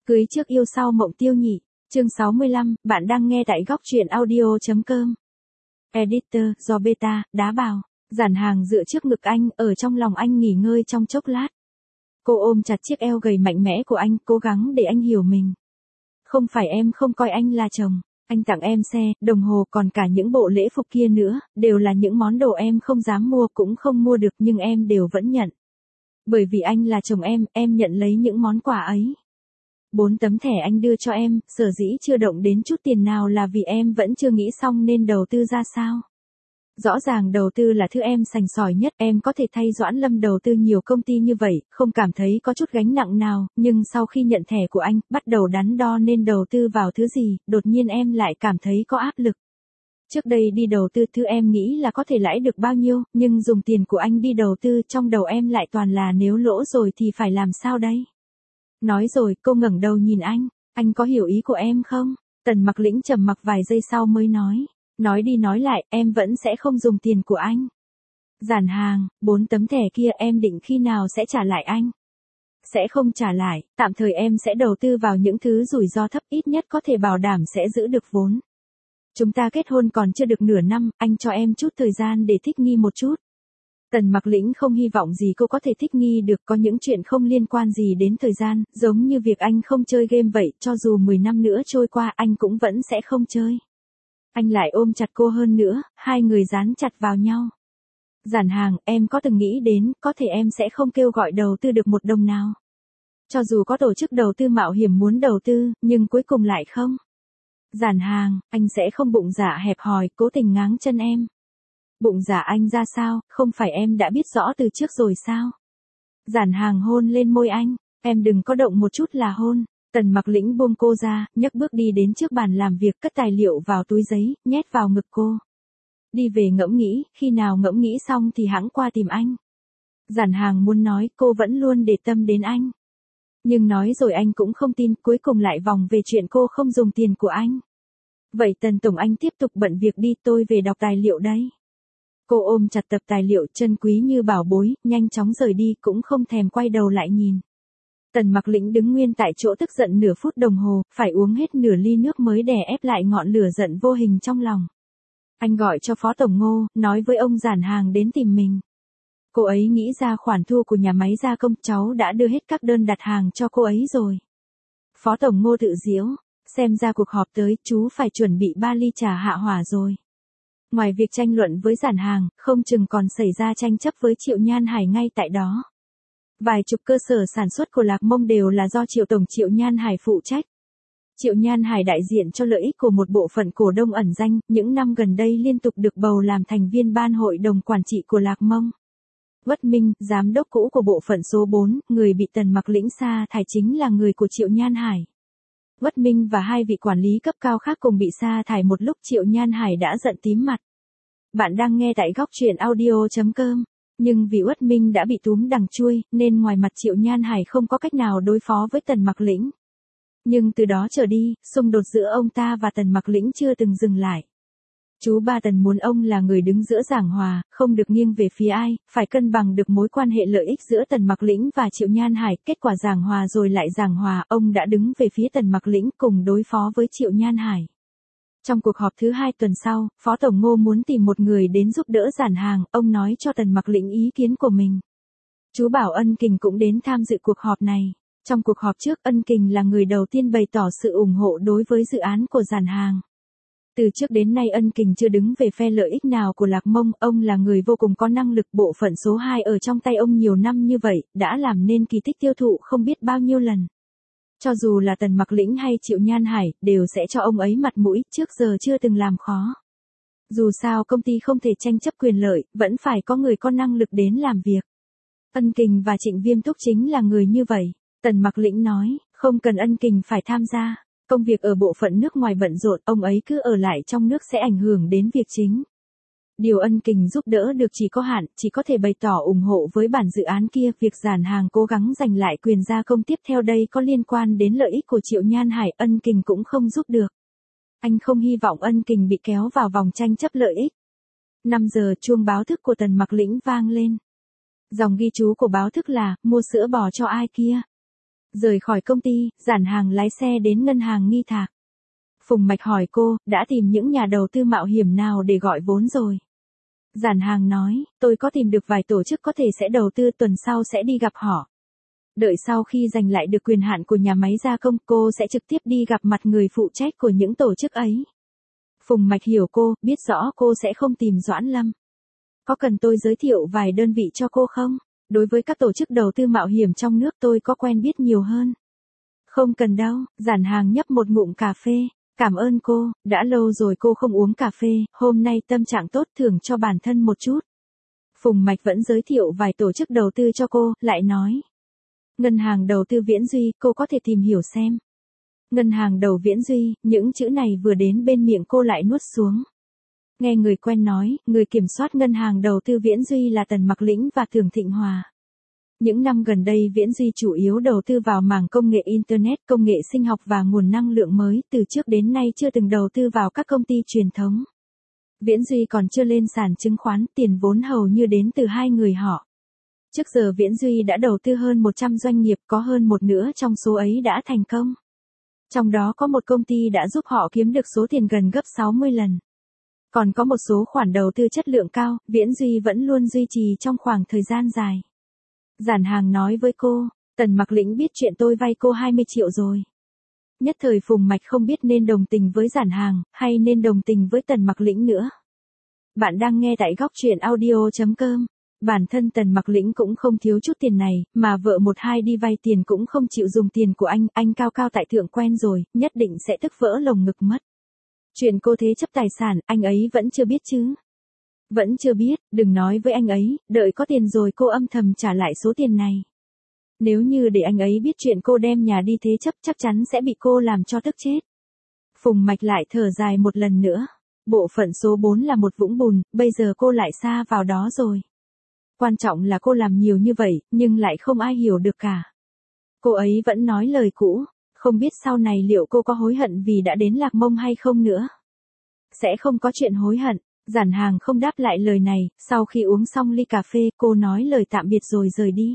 Cưới trước yêu sau mộng tiêu nhị. Chương 65, bạn đang nghe tại góc truyện audio.com. Editor, do beta, đá bào. Giản Hàng dựa trước ngực anh, ở trong lòng anh nghỉ ngơi trong chốc lát. Cô ôm chặt chiếc eo gầy mạnh mẽ của anh, cố gắng để anh hiểu mình. Không phải em không coi anh là chồng. Anh tặng em xe, đồng hồ còn cả những bộ lễ phục kia nữa, đều là những món đồ em không dám mua cũng không mua được nhưng em đều vẫn nhận. Bởi vì anh là chồng em nhận lấy những món quà ấy. 4 tấm thẻ anh đưa cho em, sở dĩ chưa động đến chút tiền nào là vì em vẫn chưa nghĩ xong nên đầu tư ra sao. Rõ ràng đầu tư là thứ em sành sỏi nhất, em có thể thay Doãn Lâm đầu tư nhiều công ty như vậy, không cảm thấy có chút gánh nặng nào, nhưng sau khi nhận thẻ của anh, bắt đầu đắn đo nên đầu tư vào thứ gì, đột nhiên em lại cảm thấy có áp lực. Trước đây đi đầu tư thứ em nghĩ là có thể lãi được bao nhiêu, nhưng dùng tiền của anh đi đầu tư trong đầu em lại toàn là nếu lỗ rồi thì phải làm sao đây? Nói rồi, cô ngẩng đầu nhìn anh có hiểu ý của em không? Tần Mặc Lĩnh trầm mặc vài giây sau mới nói đi nói lại, em vẫn sẽ không dùng tiền của anh. Giản Hàng, 4 tấm thẻ kia em định khi nào sẽ trả lại anh? Sẽ không trả lại, tạm thời em sẽ đầu tư vào những thứ rủi ro thấp, ít nhất có thể bảo đảm sẽ giữ được vốn. Chúng ta kết hôn còn chưa được nửa năm, anh cho em chút thời gian để thích nghi một chút. Tần Mặc Lĩnh không hy vọng gì cô có thể thích nghi được, có những chuyện không liên quan gì đến thời gian, giống như việc anh không chơi game vậy, cho dù 10 năm nữa trôi qua anh cũng vẫn sẽ không chơi. Anh lại ôm chặt cô hơn nữa, hai người dán chặt vào nhau. Giản Hàng, em có từng nghĩ đến, có thể em sẽ không kêu gọi đầu tư được một đồng nào. Cho dù có tổ chức đầu tư mạo hiểm muốn đầu tư, nhưng cuối cùng lại không. Giản Hàng, anh sẽ không bụng dạ hẹp hòi, cố tình ngáng chân em. Bụng dạ anh ra sao, không phải em đã biết rõ từ trước rồi sao? Giản Hàng hôn lên môi anh, em đừng có động một chút là hôn. Tần Mặc Lĩnh buông cô ra, nhấc bước đi đến trước bàn làm việc, cất tài liệu vào túi giấy, nhét vào ngực cô. Đi về ngẫm nghĩ, khi nào ngẫm nghĩ xong thì hẵng qua tìm anh. Giản Hàng muốn nói, cô vẫn luôn để tâm đến anh. Nhưng nói rồi anh cũng không tin, cuối cùng lại vòng về chuyện cô không dùng tiền của anh. Vậy Tần Tổng anh tiếp tục bận việc đi, tôi về đọc tài liệu đây. Cô ôm chặt tập tài liệu chân quý như bảo bối, nhanh chóng rời đi cũng không thèm quay đầu lại nhìn. Tần Mặc Lĩnh đứng nguyên tại chỗ tức giận nửa phút đồng hồ, phải uống hết nửa ly nước mới đè ép lại ngọn lửa giận vô hình trong lòng. Anh gọi cho Phó Tổng Ngô, nói với ông Giản Hàng đến tìm mình. Cô ấy nghĩ ra khoản thu của nhà máy gia công, cháu đã đưa hết các đơn đặt hàng cho cô ấy rồi. Phó Tổng Ngô tự giễu, xem ra cuộc họp tới, chú phải chuẩn bị 3 ly trà hạ hỏa rồi. Ngoài việc tranh luận với Giản Hàng, không chừng còn xảy ra tranh chấp với Triệu Nhan Hải ngay tại đó. Vài chục cơ sở sản xuất của Lạc Mông đều là do Triệu Tổng Triệu Nhan Hải phụ trách. Triệu Nhan Hải đại diện cho lợi ích của một bộ phận cổ đông ẩn danh, những năm gần đây liên tục được bầu làm thành viên ban hội đồng quản trị của Lạc Mông. Uất Minh, giám đốc cũ của bộ phận số 4, người bị Tần Mặc Lĩnh sa thải chính là người của Triệu Nhan Hải. Uất Minh và 2 vị quản lý cấp cao khác cùng bị sa thải một lúc, Triệu Nhan Hải đã giận tím mặt. Bạn đang nghe tại góc truyện audio.com. Nhưng vì Uất Minh đã bị túm đằng chui, nên ngoài mặt Triệu Nhan Hải không có cách nào đối phó với Tần Mặc Lĩnh. Nhưng từ đó trở đi, xung đột giữa ông ta và Tần Mặc Lĩnh chưa từng dừng lại. Chú ba Tần muốn ông là người đứng giữa giảng hòa, không được nghiêng về phía ai, phải cân bằng được mối quan hệ lợi ích giữa Tần Mặc Lĩnh và Triệu Nhan Hải. Kết quả giảng hòa rồi lại giảng hòa, ông đã đứng về phía Tần Mặc Lĩnh cùng đối phó với Triệu Nhan Hải. Trong cuộc họp thứ 2 tuần sau, Phó Tổng Ngô muốn tìm một người đến giúp đỡ Giản Hàng, ông nói cho Tần Mặc Lĩnh ý kiến của mình. Chú bảo Ân Kình cũng đến tham dự cuộc họp này. Trong cuộc họp trước, Ân Kình là người đầu tiên bày tỏ sự ủng hộ đối với dự án của Giản Hàng. Từ trước đến nay Ân Kình chưa đứng về phe lợi ích nào của Lạc Mông, ông là người vô cùng có năng lực, bộ phận số 2 ở trong tay ông nhiều năm như vậy, đã làm nên kỳ tích tiêu thụ không biết bao nhiêu lần. Cho dù là Tần Mặc Lĩnh hay Triệu Nhan Hải, đều sẽ cho ông ấy mặt mũi, trước giờ chưa từng làm khó. Dù sao công ty không thể tranh chấp quyền lợi, vẫn phải có người có năng lực đến làm việc. Ân Kình và Trịnh Viêm Túc chính là người như vậy. Tần Mặc Lĩnh nói, không cần Ân Kình phải tham gia. Công việc ở bộ phận nước ngoài bận rộn, ông ấy cứ ở lại trong nước sẽ ảnh hưởng đến việc chính. Điều Ân Kình giúp đỡ được chỉ có hạn, chỉ có thể bày tỏ ủng hộ với bản dự án kia, việc Giản Hàng cố gắng giành lại quyền gia công tiếp theo đây có liên quan đến lợi ích của Triệu Nhan Hải, Ân Kình cũng không giúp được. Anh không hy vọng Ân Kình bị kéo vào vòng tranh chấp lợi ích. 5 giờ chuông báo thức của Tần Mặc Lĩnh vang lên. Dòng ghi chú của báo thức là, mua sữa bò cho ai kia. Rời khỏi công ty, Giản Hàng lái xe đến ngân hàng Nghi Thạc. Phùng Mạch hỏi cô, đã tìm những nhà đầu tư mạo hiểm nào để gọi vốn rồi? Giản Hàng nói, tôi có tìm được vài tổ chức có thể sẽ đầu tư, tuần sau sẽ đi gặp họ. Đợi sau khi giành lại được quyền hạn của nhà máy gia công, cô sẽ trực tiếp đi gặp mặt người phụ trách của những tổ chức ấy. Phùng Mạch hiểu cô, biết rõ cô sẽ không tìm Doãn Lâm. Có cần tôi giới thiệu vài đơn vị cho cô không? Đối với các tổ chức đầu tư mạo hiểm trong nước tôi có quen biết nhiều hơn. Không cần đâu, Giản Hàng nhấp một ngụm cà phê. Cảm ơn cô, đã lâu rồi cô không uống cà phê, hôm nay tâm trạng tốt, thưởng cho bản thân một chút. Phùng Mạch vẫn giới thiệu vài tổ chức đầu tư cho cô, lại nói. Ngân hàng đầu tư Viễn Duy, cô có thể tìm hiểu xem. Ngân hàng đầu Viễn Duy, những chữ này vừa đến bên miệng cô lại nuốt xuống. Nghe người quen nói, người kiểm soát ngân hàng đầu tư Viễn Duy là Tần Mặc Lĩnh và Thường Thịnh Hòa. Những năm gần đây Viễn Duy chủ yếu đầu tư vào mảng công nghệ Internet, công nghệ sinh học và nguồn năng lượng mới, từ trước đến nay chưa từng đầu tư vào các công ty truyền thống. Viễn Duy còn chưa lên sàn chứng khoán, tiền vốn hầu như đến từ hai người họ. Trước giờ Viễn Duy đã đầu tư hơn 100 doanh nghiệp, có hơn một nửa trong số ấy đã thành công. Trong đó có một công ty đã giúp họ kiếm được số tiền gần gấp 60 lần. Còn có một số khoản đầu tư chất lượng cao, Viễn Duy vẫn luôn duy trì trong khoảng thời gian dài. Giản Hàng nói với cô, Tần Mặc Lĩnh biết chuyện tôi vay cô 20 triệu rồi. Nhất thời Phùng Mạch không biết nên đồng tình với Giản Hàng, hay nên đồng tình với Tần Mặc Lĩnh nữa. Bạn đang nghe tại góc truyện audio.com. Bản thân Tần Mặc Lĩnh cũng không thiếu chút tiền này, mà vợ một hai đi vay tiền cũng không chịu dùng tiền của anh cao cao tại thượng quen rồi, nhất định sẽ tức vỡ lồng ngực mất. Chuyện cô thế chấp tài sản, anh ấy vẫn chưa biết chứ? Vẫn chưa biết, đừng nói với anh ấy, đợi có tiền rồi cô âm thầm trả lại số tiền này. Nếu như để anh ấy biết chuyện cô đem nhà đi thế chấp chắc chắn sẽ bị cô làm cho tức chết. Phùng Mạch lại thở dài một lần nữa. Bộ phận số 4 là một vũng bùn, bây giờ cô lại sa vào đó rồi. Quan trọng là cô làm nhiều như vậy, nhưng lại không ai hiểu được cả. Cô ấy vẫn nói lời cũ, không biết sau này liệu cô có hối hận vì đã đến Lạc Mông hay không nữa. Sẽ không có chuyện hối hận. Giản Hàng không đáp lại lời này, sau khi uống xong ly cà phê cô nói lời tạm biệt rồi rời đi.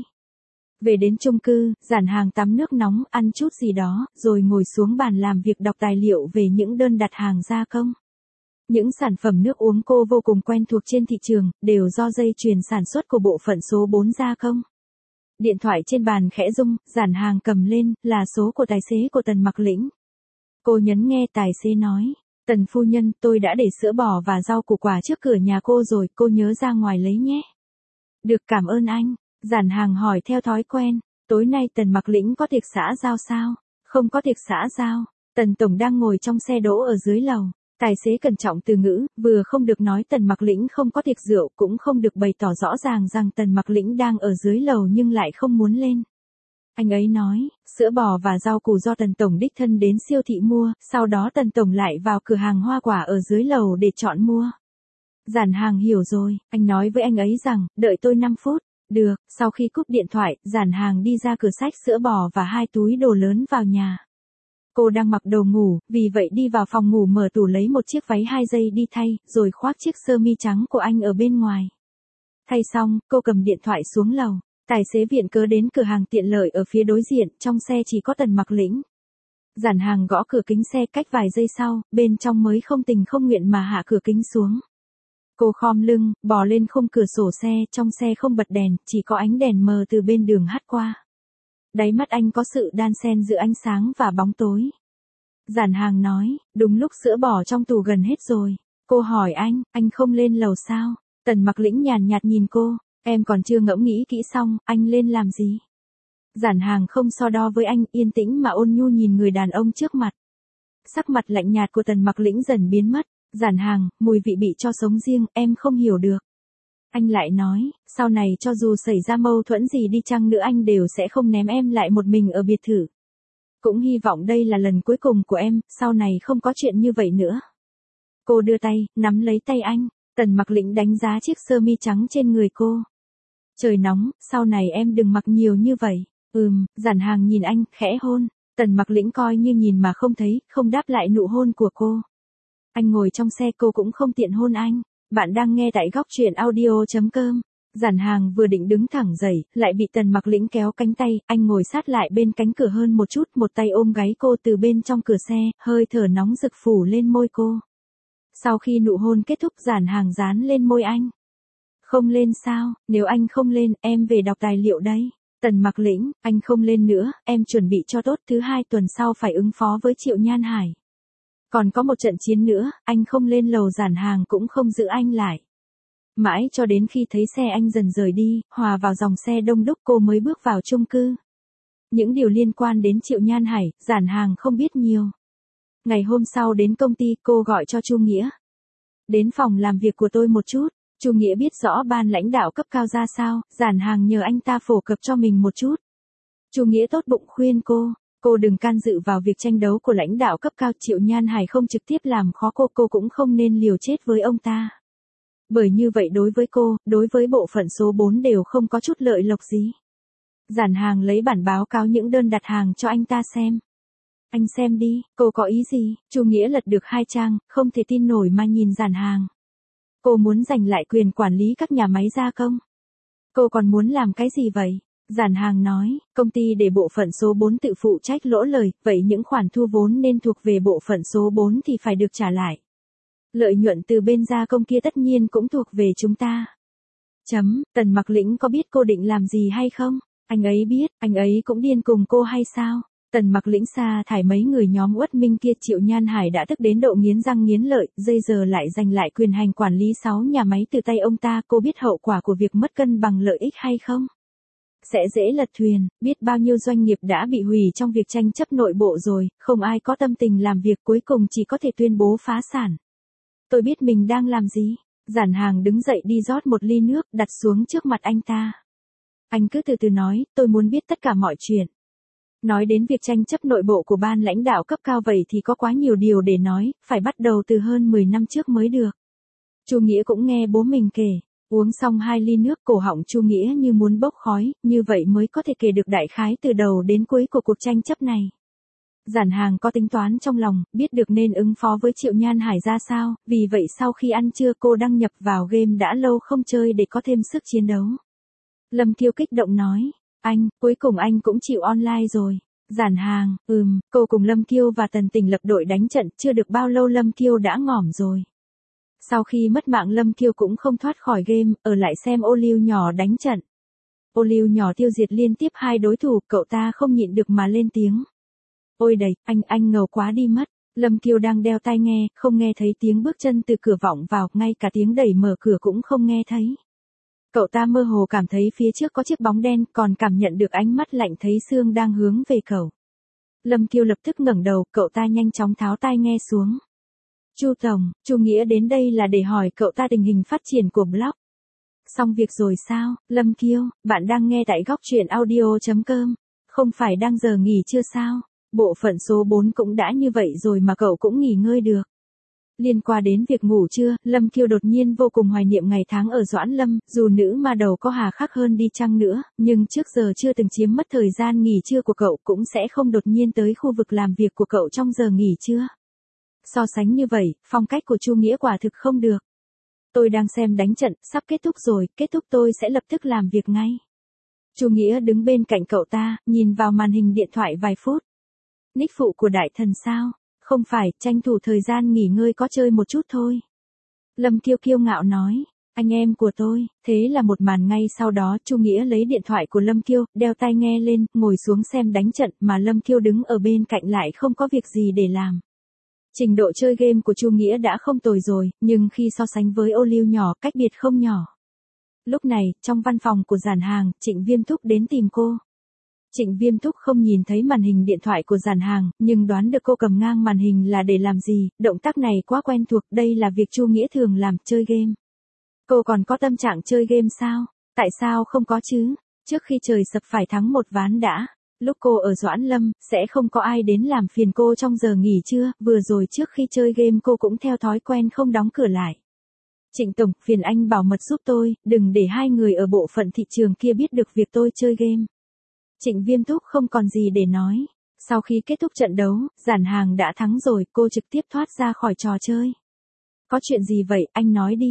Về đến chung cư, Giản Hàng tắm nước nóng, ăn chút gì đó, rồi ngồi xuống bàn làm việc đọc tài liệu về những đơn đặt hàng gia công. Những sản phẩm nước uống cô vô cùng quen thuộc trên thị trường, đều do dây chuyền sản xuất của bộ phận số 4 gia công. Điện thoại trên bàn khẽ rung, Giản Hàng cầm lên, là số của tài xế của Tần Mặc Lĩnh. Cô nhấn nghe tài xế nói. Tần phu nhân, tôi đã để sữa bò và rau củ quả trước cửa nhà cô rồi, cô nhớ ra ngoài lấy nhé. Được, cảm ơn anh. Giản Hàng hỏi theo thói quen, tối nay Tần Mặc Lĩnh có tiệc xã giao sao? Không có tiệc xã giao. Tần Tổng đang ngồi trong xe đỗ ở dưới lầu. Tài xế cẩn trọng từ ngữ, vừa không được nói Tần Mặc Lĩnh không có tiệc rượu, cũng không được bày tỏ rõ ràng rằng Tần Mặc Lĩnh đang ở dưới lầu nhưng lại không muốn lên. Anh ấy nói, sữa bò và rau củ do Tần Tổng đích thân đến siêu thị mua, sau đó Tần Tổng lại vào cửa hàng hoa quả ở dưới lầu để chọn mua. Giản Hàng hiểu rồi, anh nói với anh ấy rằng, đợi tôi 5 phút. Được, sau khi cúp điện thoại, Giản Hàng đi ra cửa xách sữa bò và 2 túi đồ lớn vào nhà. Cô đang mặc đồ ngủ, vì vậy đi vào phòng ngủ mở tủ lấy một chiếc váy 2 dây đi thay, rồi khoác chiếc sơ mi trắng của anh ở bên ngoài. Thay xong, cô cầm điện thoại xuống lầu. Tài xế viện cớ đến cửa hàng tiện lợi ở phía đối diện, trong xe chỉ có Tần Mặc Lĩnh. Giản Hàng gõ cửa kính xe, cách vài giây sau, bên trong mới không tình không nguyện mà hạ cửa kính xuống. Cô khom lưng, bò lên khung cửa sổ xe, trong xe không bật đèn, chỉ có ánh đèn mờ từ bên đường hắt qua. Đáy mắt anh có sự đan xen giữa ánh sáng và bóng tối. Giản Hàng nói, đúng lúc sữa bò trong tủ gần hết rồi. Cô hỏi anh không lên lầu sao? Tần Mặc Lĩnh nhàn nhạt nhìn cô, em còn chưa ngẫm nghĩ kỹ xong, anh lên làm gì? Giản Hàng không so đo với anh, yên tĩnh mà ôn nhu nhìn người đàn ông trước mặt. Sắc mặt lạnh nhạt của Tần Mặc Lĩnh dần biến mất. Giản Hàng, mùi vị bị cho sống riêng, em không hiểu được. Anh lại nói, sau này cho dù xảy ra mâu thuẫn gì đi chăng nữa anh đều sẽ không ném em lại một mình ở biệt thự. Cũng hy vọng đây là lần cuối cùng của em, sau này không có chuyện như vậy nữa. Cô đưa tay, nắm lấy tay anh. Tần Mặc Lĩnh đánh giá chiếc sơ mi trắng trên người cô. Trời nóng, sau này em đừng mặc nhiều như vậy. Giản Hàng nhìn anh, khẽ hôn. Tần Mặc Lĩnh coi như nhìn mà không thấy, không đáp lại nụ hôn của cô. Anh ngồi trong xe, cô cũng không tiện hôn anh. Bạn đang nghe tại góc truyện audio.com. Giản Hàng vừa định đứng thẳng dậy, lại bị Tần Mặc Lĩnh kéo cánh tay, anh ngồi sát lại bên cánh cửa hơn một chút, một tay ôm gáy cô từ bên trong cửa xe, hơi thở nóng rực phủ lên môi cô. Sau khi nụ hôn kết thúc, Giản Hàng dán lên môi anh. Không lên sao, nếu anh không lên, em về đọc tài liệu đấy. Tần Mặc Lĩnh, anh không lên nữa, em chuẩn bị cho tốt, thứ 2 tuần sau phải ứng phó với Triệu Nhan Hải. Còn có một trận chiến nữa, anh không lên lầu. Giản Hàng cũng không giữ anh lại. Mãi cho đến khi thấy xe anh dần rời đi, hòa vào dòng xe đông đúc, cô mới bước vào chung cư. Những điều liên quan đến Triệu Nhan Hải, Giản Hàng không biết nhiều. Ngày hôm sau đến công ty, cô gọi cho Chu Nghĩa. Đến phòng làm việc của tôi một chút. Chu Nghĩa biết rõ ban lãnh đạo cấp cao ra sao, Giản Hàng nhờ anh ta phổ cập cho mình một chút. Chu Nghĩa tốt bụng khuyên cô đừng can dự vào việc tranh đấu của lãnh đạo cấp cao. Triệu Nhan Hải không trực tiếp làm khó cô cũng không nên liều chết với ông ta. Bởi như vậy đối với cô, đối với bộ phận số 4 đều không có chút lợi lộc gì. Giản Hàng lấy bản báo cáo những đơn đặt hàng cho anh ta xem. Anh xem đi, cô có ý gì? Chu Nghĩa lật được 2 trang, không thể tin nổi mà nhìn Giản Hàng. Cô muốn giành lại quyền quản lý các nhà máy gia công. Cô còn muốn làm cái gì vậy? Giản Hàng nói, công ty để bộ phận số 4 tự phụ trách lỗ lời, vậy những khoản thu vốn nên thuộc về bộ phận số 4 thì phải được trả lại. Lợi nhuận từ bên gia công kia tất nhiên cũng thuộc về chúng ta. Tần Mặc Lĩnh có biết cô định làm gì hay không? Anh ấy biết, anh ấy cũng điên cùng cô hay sao? Tần Mặc Lĩnh sa thải mấy người nhóm Uất Minh kia. Triệu Nhan Hải đã tức đến độ nghiến răng nghiến lợi, giờ lại giành lại quyền hành quản lý 6 nhà máy từ tay ông ta. Cô biết hậu quả của việc mất cân bằng lợi ích hay không? Sẽ dễ lật thuyền, biết bao nhiêu doanh nghiệp đã bị hủy trong việc tranh chấp nội bộ rồi, không ai có tâm tình làm việc, cuối cùng chỉ có thể tuyên bố phá sản. Tôi biết mình đang làm gì. Giản Hàng đứng dậy đi rót một ly nước, đặt xuống trước mặt anh ta. Anh cứ từ từ nói, tôi muốn biết tất cả mọi chuyện. Nói đến việc tranh chấp nội bộ của ban lãnh đạo cấp cao vậy thì có quá nhiều điều để nói, phải bắt đầu từ hơn 10 năm trước mới được. Chu Nghĩa cũng nghe bố mình kể, uống xong 2 ly nước, cổ họng Chu Nghĩa như muốn bốc khói, như vậy mới có thể kể được đại khái từ đầu đến cuối của cuộc tranh chấp này. Giản Hàng có tính toán trong lòng, biết được nên ứng phó với Triệu Nhan Hải ra sao, vì vậy sau khi ăn trưa cô đăng nhập vào game đã lâu không chơi để có thêm sức chiến đấu. Lâm Kiêu kích động nói, anh, cuối cùng anh cũng chịu online rồi. Giản Hàng, cô cùng Lâm Kiêu và Tần Tình lập đội đánh trận, chưa được bao lâu Lâm Kiêu đã ngỏm rồi. Sau khi mất mạng Lâm Kiêu cũng không thoát khỏi game, ở lại xem Ô Lưu nhỏ đánh trận. Ô Lưu nhỏ tiêu diệt liên tiếp 2 đối thủ, cậu ta không nhịn được mà lên tiếng. Ôi đầy, anh ngầu quá đi mất. Lâm Kiêu đang đeo tai nghe, không nghe thấy tiếng bước chân từ cửa vọng vào, ngay cả tiếng đẩy mở cửa cũng không nghe thấy. Cậu ta mơ hồ cảm thấy phía trước có chiếc bóng đen, còn cảm nhận được ánh mắt lạnh thấy xương đang hướng về cậu. Lâm Kiêu lập tức ngẩng đầu, cậu ta nhanh chóng tháo tai nghe xuống. Chu Tổng, Chu Nghĩa đến đây là để hỏi cậu ta tình hình phát triển của blog. Xong việc rồi sao? Lâm Kiêu, bạn đang nghe tại góc truyện audio.com. Không phải đang giờ nghỉ trưa sao? Bộ phận số 4 cũng đã như vậy rồi mà cậu cũng nghỉ ngơi được. Liên quan đến việc ngủ trưa, Lâm Kiêu đột nhiên vô cùng hoài niệm ngày tháng ở Doãn Lâm, dù nữ ma đầu có hà khắc hơn đi chăng nữa, nhưng trước giờ chưa từng chiếm mất thời gian nghỉ trưa của cậu, cũng sẽ không đột nhiên tới khu vực làm việc của cậu trong giờ nghỉ trưa. So sánh như vậy, phong cách của Chu Nghĩa quả thực không được. Tôi đang xem đánh trận, sắp kết thúc rồi, kết thúc tôi sẽ lập tức làm việc ngay. Chu Nghĩa đứng bên cạnh cậu ta, nhìn vào màn hình điện thoại vài phút. Nick phụ của đại thần sao? Không phải, tranh thủ thời gian nghỉ ngơi có chơi một chút thôi. Lâm Kiêu kiêu ngạo nói, anh em của tôi, thế là một màn ngay sau đó Chu Nghĩa lấy điện thoại của Lâm Kiêu, đeo tai nghe lên, ngồi xuống xem đánh trận mà Lâm Kiêu đứng ở bên cạnh lại không có việc gì để làm. Trình độ chơi game của Chu Nghĩa đã không tồi rồi, nhưng khi so sánh với Ô Lưu nhỏ, cách biệt không nhỏ. Lúc này, trong văn phòng của Giản Hàng, Trịnh Viêm Thúc đến tìm cô. Trịnh Viêm Thúc không nhìn thấy màn hình điện thoại của Giản Hàng, nhưng đoán được cô cầm ngang màn hình là để làm gì, động tác này quá quen thuộc, đây là việc Chu Nghĩa thường làm, chơi game. Cô còn có tâm trạng chơi game sao? Tại sao không có chứ? Trước khi trời sập phải thắng một ván đã. Lúc cô ở Doãn Lâm, sẽ không có ai đến làm phiền cô trong giờ nghỉ trưa, vừa rồi trước khi chơi game cô cũng theo thói quen không đóng cửa lại. Trịnh Tổng, phiền anh bảo mật giúp tôi, đừng để 2 người ở bộ phận thị trường kia biết được việc tôi chơi game. Trịnh Viêm Thúc không còn gì để nói. Sau khi kết thúc trận đấu, Giản Hàng đã thắng rồi, cô trực tiếp thoát ra khỏi trò chơi. Có chuyện gì vậy, anh nói đi.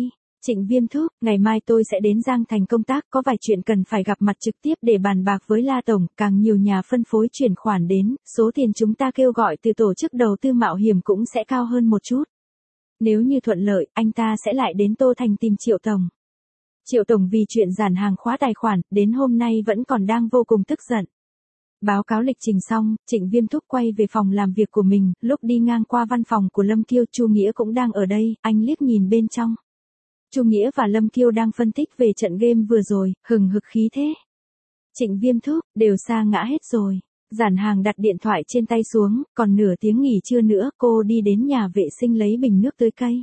Trịnh Viêm thúc, ngày mai tôi sẽ đến Giang Thành công tác, có vài chuyện cần phải gặp mặt trực tiếp để bàn bạc với La Tổng, càng nhiều nhà phân phối chuyển khoản đến, số tiền chúng ta kêu gọi từ tổ chức đầu tư mạo hiểm cũng sẽ cao hơn một chút. Nếu như thuận lợi, anh ta sẽ lại đến Tô Thành tìm Triệu Tổng. Triệu Tổng vì chuyện giản hàng khóa tài khoản, đến hôm nay vẫn còn đang vô cùng tức giận. Báo cáo lịch trình xong, Trịnh Viêm thúc quay về phòng làm việc của mình, lúc đi ngang qua văn phòng của Lâm Kiêu, Chu Nghĩa cũng đang ở đây, anh liếc nhìn bên trong. Chu Nghĩa và Lâm Kiêu đang phân tích về trận game vừa rồi, hừng hực khí thế. Trịnh Viêm thúc, đều sa ngã hết rồi. Giản hàng đặt điện thoại trên tay xuống, còn nửa tiếng nghỉ trưa nữa, cô đi đến nhà vệ sinh lấy bình nước tưới cây.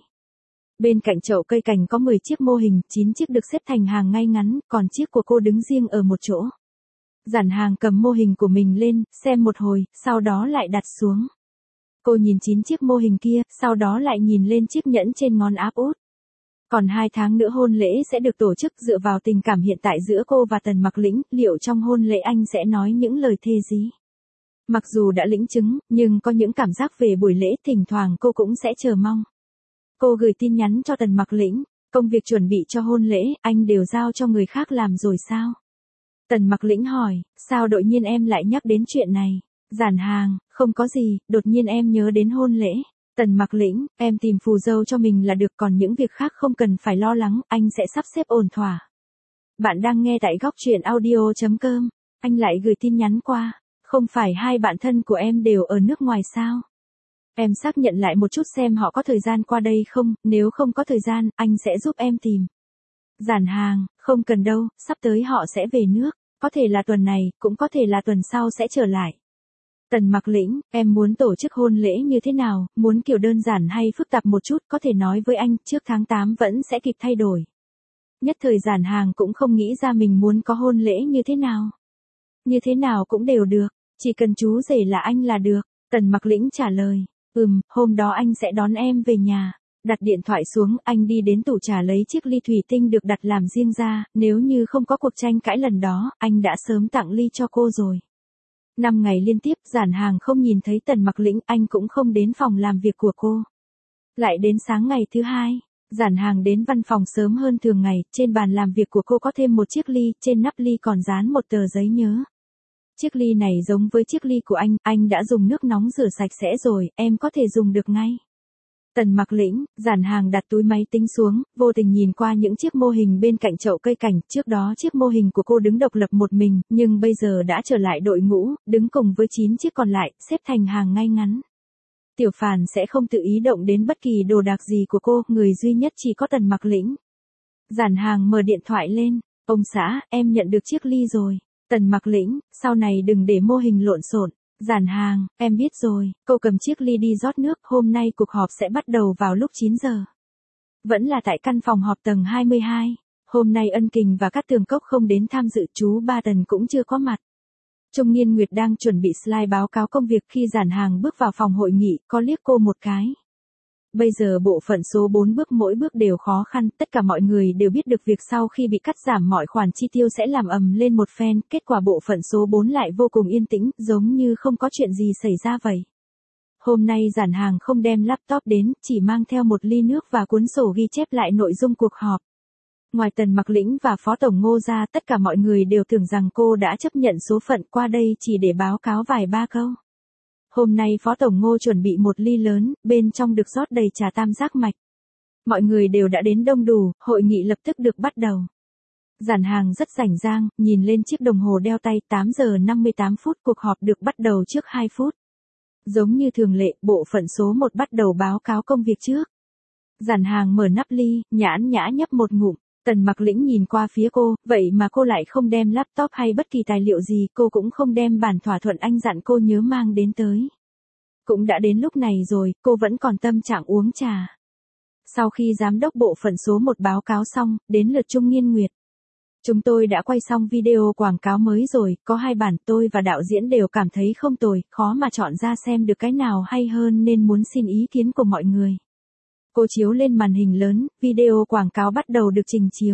Bên cạnh chậu cây cảnh có 10 chiếc mô hình, 9 chiếc được xếp thành hàng ngay ngắn, còn chiếc của cô đứng riêng ở một chỗ. Giản hàng cầm mô hình của mình lên, xem một hồi, sau đó lại đặt xuống. Cô nhìn 9 chiếc mô hình kia, sau đó lại nhìn lên chiếc nhẫn trên ngón áp út. Còn 2 tháng nữa hôn lễ sẽ được tổ chức, dựa vào tình cảm hiện tại giữa cô và Tần Mặc Lĩnh, liệu trong hôn lễ anh sẽ nói những lời thề gì? Mặc dù đã lĩnh chứng, nhưng có những cảm giác về buổi lễ, thỉnh thoảng cô cũng sẽ chờ mong. Cô gửi tin nhắn cho Tần Mặc Lĩnh, công việc chuẩn bị cho hôn lễ, anh đều giao cho người khác làm rồi sao? Tần Mặc Lĩnh hỏi, sao đột nhiên em lại nhắc đến chuyện này? Giản hàng, không có gì, đột nhiên em nhớ đến hôn lễ. Tần Mặc Lĩnh, em tìm phù dâu cho mình là được, còn những việc khác không cần phải lo lắng, anh sẽ sắp xếp ổn thỏa. Bạn đang nghe tại góc truyện audio.com, anh lại gửi tin nhắn qua, không phải hai bạn thân của em đều ở nước ngoài sao? Em xác nhận lại một chút xem họ có thời gian qua đây không, nếu không có thời gian, anh sẽ giúp em tìm. Giản hàng, không cần đâu, sắp tới họ sẽ về nước, có thể là tuần này, cũng có thể là tuần sau sẽ trở lại. Tần Mặc Lĩnh, em muốn tổ chức hôn lễ như thế nào, muốn kiểu đơn giản hay phức tạp một chút, có thể nói với anh, trước tháng 8 vẫn sẽ kịp thay đổi. Nhất thời Giản hàng cũng không nghĩ ra mình muốn có hôn lễ như thế nào. Như thế nào cũng đều được, chỉ cần chú rể là anh là được. Tần Mặc Lĩnh trả lời, hôm đó anh sẽ đón em về nhà. Đặt điện thoại xuống, anh đi đến tủ trà lấy chiếc ly thủy tinh được đặt làm riêng ra, nếu như không có cuộc tranh cãi lần đó, anh đã sớm tặng ly cho cô rồi. 5 ngày liên tiếp, Giản hàng không nhìn thấy Tần Mặc Lĩnh, anh cũng không đến phòng làm việc của cô. Lại đến sáng ngày thứ 2, Giản hàng đến văn phòng sớm hơn thường ngày, trên bàn làm việc của cô có thêm một chiếc ly, trên nắp ly còn dán một tờ giấy nhớ. Chiếc ly này giống với chiếc ly của anh đã dùng nước nóng rửa sạch sẽ rồi, em có thể dùng được ngay. Tần Mặc Lĩnh, Giản hàng đặt túi máy tính xuống, vô tình nhìn qua những chiếc mô hình bên cạnh chậu cây cảnh, trước đó chiếc mô hình của cô đứng độc lập một mình, nhưng bây giờ đã trở lại đội ngũ, đứng cùng với 9 chiếc còn lại, xếp thành hàng ngay ngắn. Tiểu Phàn sẽ không tự ý động đến bất kỳ đồ đạc gì của cô, người duy nhất chỉ có Tần Mặc Lĩnh. Giản hàng mở điện thoại lên, ông xã, em nhận được chiếc ly rồi. Tần Mặc Lĩnh, sau này đừng để mô hình lộn xộn. Giản hàng, em biết rồi, cô cầm chiếc ly đi rót nước, hôm nay cuộc họp sẽ bắt đầu vào lúc 9 giờ. Vẫn là tại căn phòng họp tầng 22, hôm nay Ân Kình và các tường cốc không đến tham dự, chú Ba Tần cũng chưa có mặt. Trung Nghiên Nguyệt đang chuẩn bị slide báo cáo công việc khi Giản hàng bước vào phòng hội nghị, có liếc cô một cái. Bây giờ bộ phận số 4 bước mỗi bước đều khó khăn, tất cả mọi người đều biết được việc sau khi bị cắt giảm mọi khoản chi tiêu sẽ làm ầm lên một phen, kết quả bộ phận số 4 lại vô cùng yên tĩnh, giống như không có chuyện gì xảy ra vậy. Hôm nay Giản hàng không đem laptop đến, chỉ mang theo một ly nước và cuốn sổ ghi chép lại nội dung cuộc họp. Ngoài Tần Mặc Lĩnh và Phó Tổng Ngô ra, tất cả mọi người đều tưởng rằng cô đã chấp nhận số phận qua đây chỉ để báo cáo vài ba câu. Hôm nay Phó Tổng Ngô chuẩn bị một ly lớn, bên trong được rót đầy trà tam giác mạch. Mọi người đều đã đến đông đủ, hội nghị lập tức được bắt đầu. Giản hàng rất rảnh rang, nhìn lên chiếc đồng hồ đeo tay, 8 giờ 58 phút, cuộc họp được bắt đầu trước 2 phút. Giống như thường lệ, bộ phận số 1 bắt đầu báo cáo công việc trước. Giản hàng mở nắp ly, nhãn nhã nhấp một ngụm. Tần Mặc Lĩnh nhìn qua phía cô, vậy mà cô lại không đem laptop hay bất kỳ tài liệu gì, cô cũng không đem bản thỏa thuận anh dặn cô nhớ mang đến tới. Cũng đã đến lúc này rồi, cô vẫn còn tâm trạng uống trà. Sau khi giám đốc bộ phận số 1 báo cáo xong, đến lượt Trung Nghiên Nguyệt. Chúng tôi đã quay xong video quảng cáo mới rồi, có 2 bản, tôi và đạo diễn đều cảm thấy không tồi, khó mà chọn ra xem được cái nào hay hơn nên muốn xin ý kiến của mọi người. Cô chiếu lên màn hình lớn, video quảng cáo bắt đầu được trình chiếu.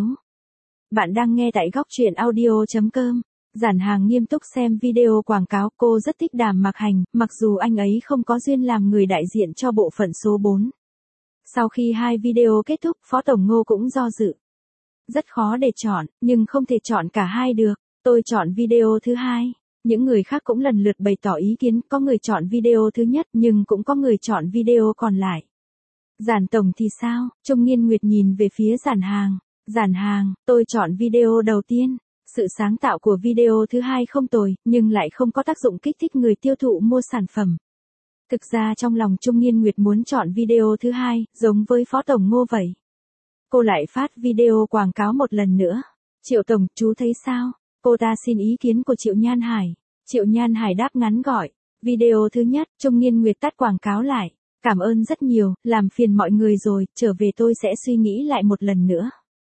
Bạn đang nghe tại góc truyện audio.com. Giản hàng nghiêm túc xem video quảng cáo, cô rất thích Đàm Mặc Hành, mặc dù anh ấy không có duyên làm người đại diện cho bộ phận số 4. Sau khi hai video kết thúc, Phó Tổng Ngô cũng do dự. Rất khó để chọn, nhưng không thể chọn cả hai được. Tôi chọn video thứ hai. Những người khác cũng lần lượt bày tỏ ý kiến, có người chọn video thứ nhất nhưng cũng có người chọn video còn lại. Giản Tổng thì sao? Trung Nghiên Nguyệt nhìn về phía Giản Hàng. Giản Hàng, tôi chọn video đầu tiên. Sự sáng tạo của video thứ hai không tồi, nhưng lại không có tác dụng kích thích người tiêu thụ mua sản phẩm. Thực ra trong lòng Trung Nghiên Nguyệt muốn chọn video thứ hai, giống với Phó Tổng Ngô vậy. Cô lại phát video quảng cáo một lần nữa. Triệu Tổng, chú thấy sao? Cô ta xin ý kiến của Triệu Nhan Hải. Triệu Nhan Hải đáp ngắn gọn. Video thứ nhất, Trung Nghiên Nguyệt tắt quảng cáo lại. Cảm ơn rất nhiều, làm phiền mọi người rồi, trở về tôi sẽ suy nghĩ lại một lần nữa.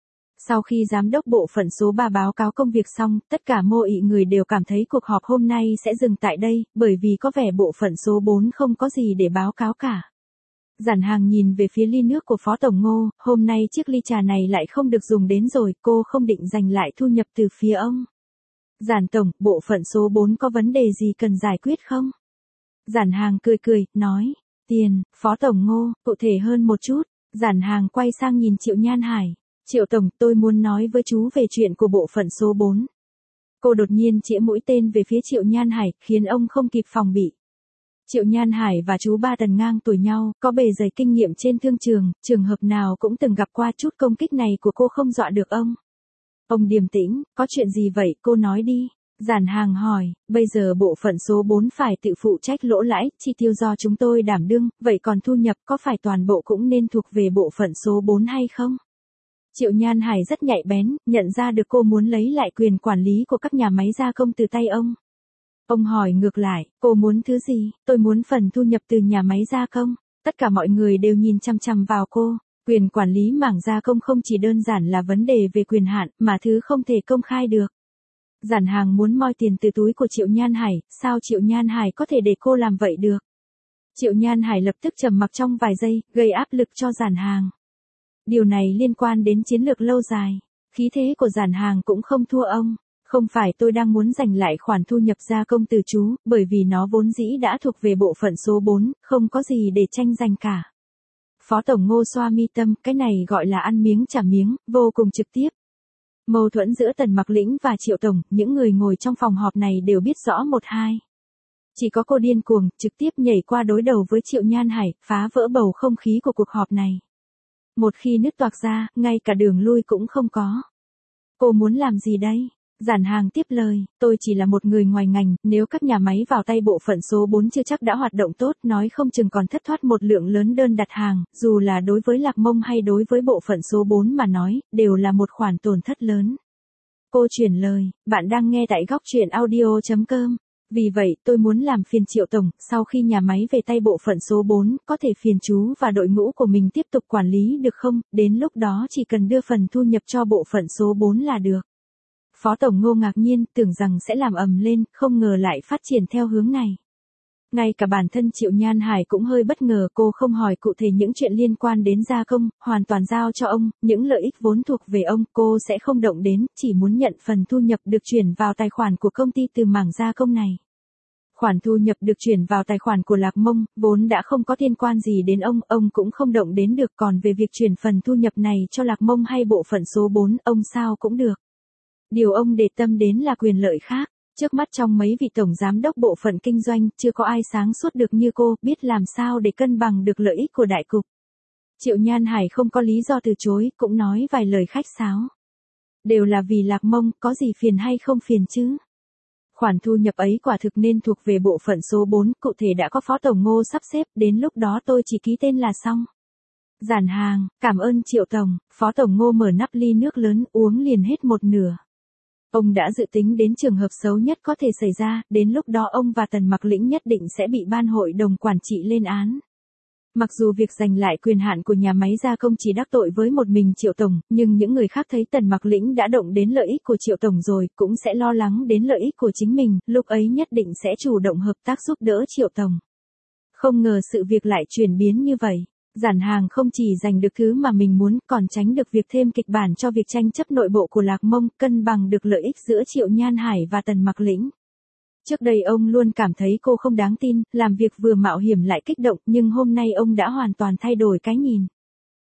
Sau khi giám đốc bộ phận số 3 báo cáo công việc xong, tất cả mô ị người đều cảm thấy cuộc họp hôm nay sẽ dừng tại đây, bởi vì có vẻ bộ phận số 4 không có gì để báo cáo cả. Giản Hàng nhìn về phía ly nước của Phó Tổng Ngô, hôm nay chiếc ly trà này lại không được dùng đến rồi, cô không định giành lại thu nhập từ phía ông. Giản Tổng, bộ phận số 4 có vấn đề gì cần giải quyết không? Giản Hàng cười, nói, tiền, Phó Tổng Ngô, cụ thể hơn một chút. Giản Hàng quay sang nhìn Triệu Nhan Hải. Triệu Tổng, tôi muốn nói với chú về chuyện của bộ phận số 4. Cô đột nhiên chĩa mũi tên về phía Triệu Nhan Hải, khiến ông không kịp phòng bị. Triệu Nhan Hải và chú Ba Tần ngang tuổi nhau, có bề dày kinh nghiệm trên thương trường, trường hợp nào cũng từng gặp qua, chút công kích này của cô không dọa được ông. Ông điềm tĩnh, có chuyện gì vậy, cô nói đi. Giản Hàng hỏi, bây giờ bộ phận số 4 phải tự phụ trách lỗ lãi, chi tiêu do chúng tôi đảm đương, vậy còn thu nhập có phải toàn bộ cũng nên thuộc về bộ phận số 4 hay không? Triệu Nhan Hải rất nhạy bén, nhận ra được cô muốn lấy lại quyền quản lý của các nhà máy gia công từ tay ông. Ông hỏi ngược lại, cô muốn thứ gì? Tôi muốn phần thu nhập từ nhà máy gia công. Tất cả mọi người đều nhìn chăm chăm vào cô. Quyền quản lý mảng gia công không chỉ đơn giản là vấn đề về quyền hạn, mà thứ không thể công khai được. Giản Hàng muốn moi tiền từ túi của Triệu Nhan Hải, sao Triệu Nhan Hải có thể để cô làm vậy được? Triệu Nhan Hải lập tức trầm mặc trong vài giây, gây áp lực cho Giản Hàng. Điều này liên quan đến chiến lược lâu dài. Khí thế của Giản Hàng cũng không thua ông. Không phải tôi đang muốn giành lại khoản thu nhập gia công từ chú, bởi vì nó vốn dĩ đã thuộc về bộ phận số 4, không có gì để tranh giành cả. Phó Tổng Ngô xoa mi tâm, cái này gọi là ăn miếng trả miếng, vô cùng trực tiếp. Mâu thuẫn giữa Tần Mặc Lĩnh và Triệu Tổng, những người ngồi trong phòng họp này đều biết rõ một hai. Chỉ có cô điên cuồng, trực tiếp nhảy qua đối đầu với Triệu Nhan Hải, phá vỡ bầu không khí của cuộc họp này. Một khi nứt toạc ra, ngay cả đường lui cũng không có. Cô muốn làm gì đây? Giản Hàng tiếp lời, tôi chỉ là một người ngoài ngành, nếu các nhà máy vào tay bộ phận số 4 chưa chắc đã hoạt động tốt, nói không chừng còn thất thoát một lượng lớn đơn đặt hàng, dù là đối với Lạc Mông hay đối với bộ phận số 4 mà nói, đều là một khoản tổn thất lớn. Cô chuyển lời, bạn đang nghe tại góc truyện audio.com. Vì vậy, tôi muốn làm phiền Triệu Tổng, sau khi nhà máy về tay bộ phận số 4, có thể phiền chú và đội ngũ của mình tiếp tục quản lý được không, đến lúc đó chỉ cần đưa phần thu nhập cho bộ phận số 4 là được. Phó Tổng Ngô ngạc nhiên, tưởng rằng sẽ làm ầm lên, không ngờ lại phát triển theo hướng này. Ngay cả bản thân Triệu Nhan Hải cũng hơi bất ngờ, cô không hỏi cụ thể những chuyện liên quan đến gia công, hoàn toàn giao cho ông, những lợi ích vốn thuộc về ông, cô sẽ không động đến, chỉ muốn nhận phần thu nhập được chuyển vào tài khoản của công ty từ mảng gia công này. Khoản thu nhập được chuyển vào tài khoản của Lạc Mông, vốn đã không có liên quan gì đến ông cũng không động đến được, còn về việc chuyển phần thu nhập này cho Lạc Mông hay bộ phận số 4, ông sao cũng được. Điều ông để tâm đến là quyền lợi khác. Trước mắt trong mấy vị tổng giám đốc bộ phận kinh doanh, chưa có ai sáng suốt được như cô, biết làm sao để cân bằng được lợi ích của đại cục. Triệu Nhan Hải không có lý do từ chối, cũng nói vài lời khách sáo. Đều là vì Lạc Mông, có gì phiền hay không phiền chứ? Khoản thu nhập ấy quả thực nên thuộc về bộ phận số 4, cụ thể đã có Phó Tổng Ngô sắp xếp, đến lúc đó tôi chỉ ký tên là xong. Giản Hàng, cảm ơn Triệu Tổng. Phó Tổng Ngô mở nắp ly nước lớn, uống liền hết một nửa. Ông đã dự tính đến trường hợp xấu nhất có thể xảy ra, đến lúc đó ông và Tần Mặc Lĩnh nhất định sẽ bị ban hội đồng quản trị lên án. Mặc dù việc giành lại quyền hạn của nhà máy gia công chỉ đắc tội với một mình Triệu Tổng, nhưng những người khác thấy Tần Mặc Lĩnh đã động đến lợi ích của Triệu Tổng rồi, cũng sẽ lo lắng đến lợi ích của chính mình, lúc ấy nhất định sẽ chủ động hợp tác giúp đỡ Triệu Tổng. Không ngờ sự việc lại chuyển biến như vậy. Giản Hàng không chỉ giành được thứ mà mình muốn, còn tránh được việc thêm kịch bản cho việc tranh chấp nội bộ của Lạc Mông, cân bằng được lợi ích giữa Triệu Nhan Hải và Tần Mặc Lĩnh. Trước đây ông luôn cảm thấy cô không đáng tin, làm việc vừa mạo hiểm lại kích động, nhưng hôm nay ông đã hoàn toàn thay đổi cái nhìn.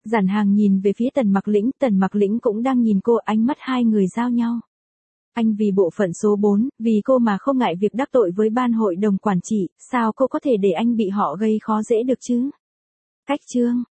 Giản Hàng nhìn về phía Tần Mặc Lĩnh cũng đang nhìn cô, ánh mắt hai người giao nhau. Anh vì bộ phận số 4, vì cô mà không ngại việc đắc tội với ban hội đồng quản trị, sao cô có thể để anh bị họ gây khó dễ được chứ? Cách chương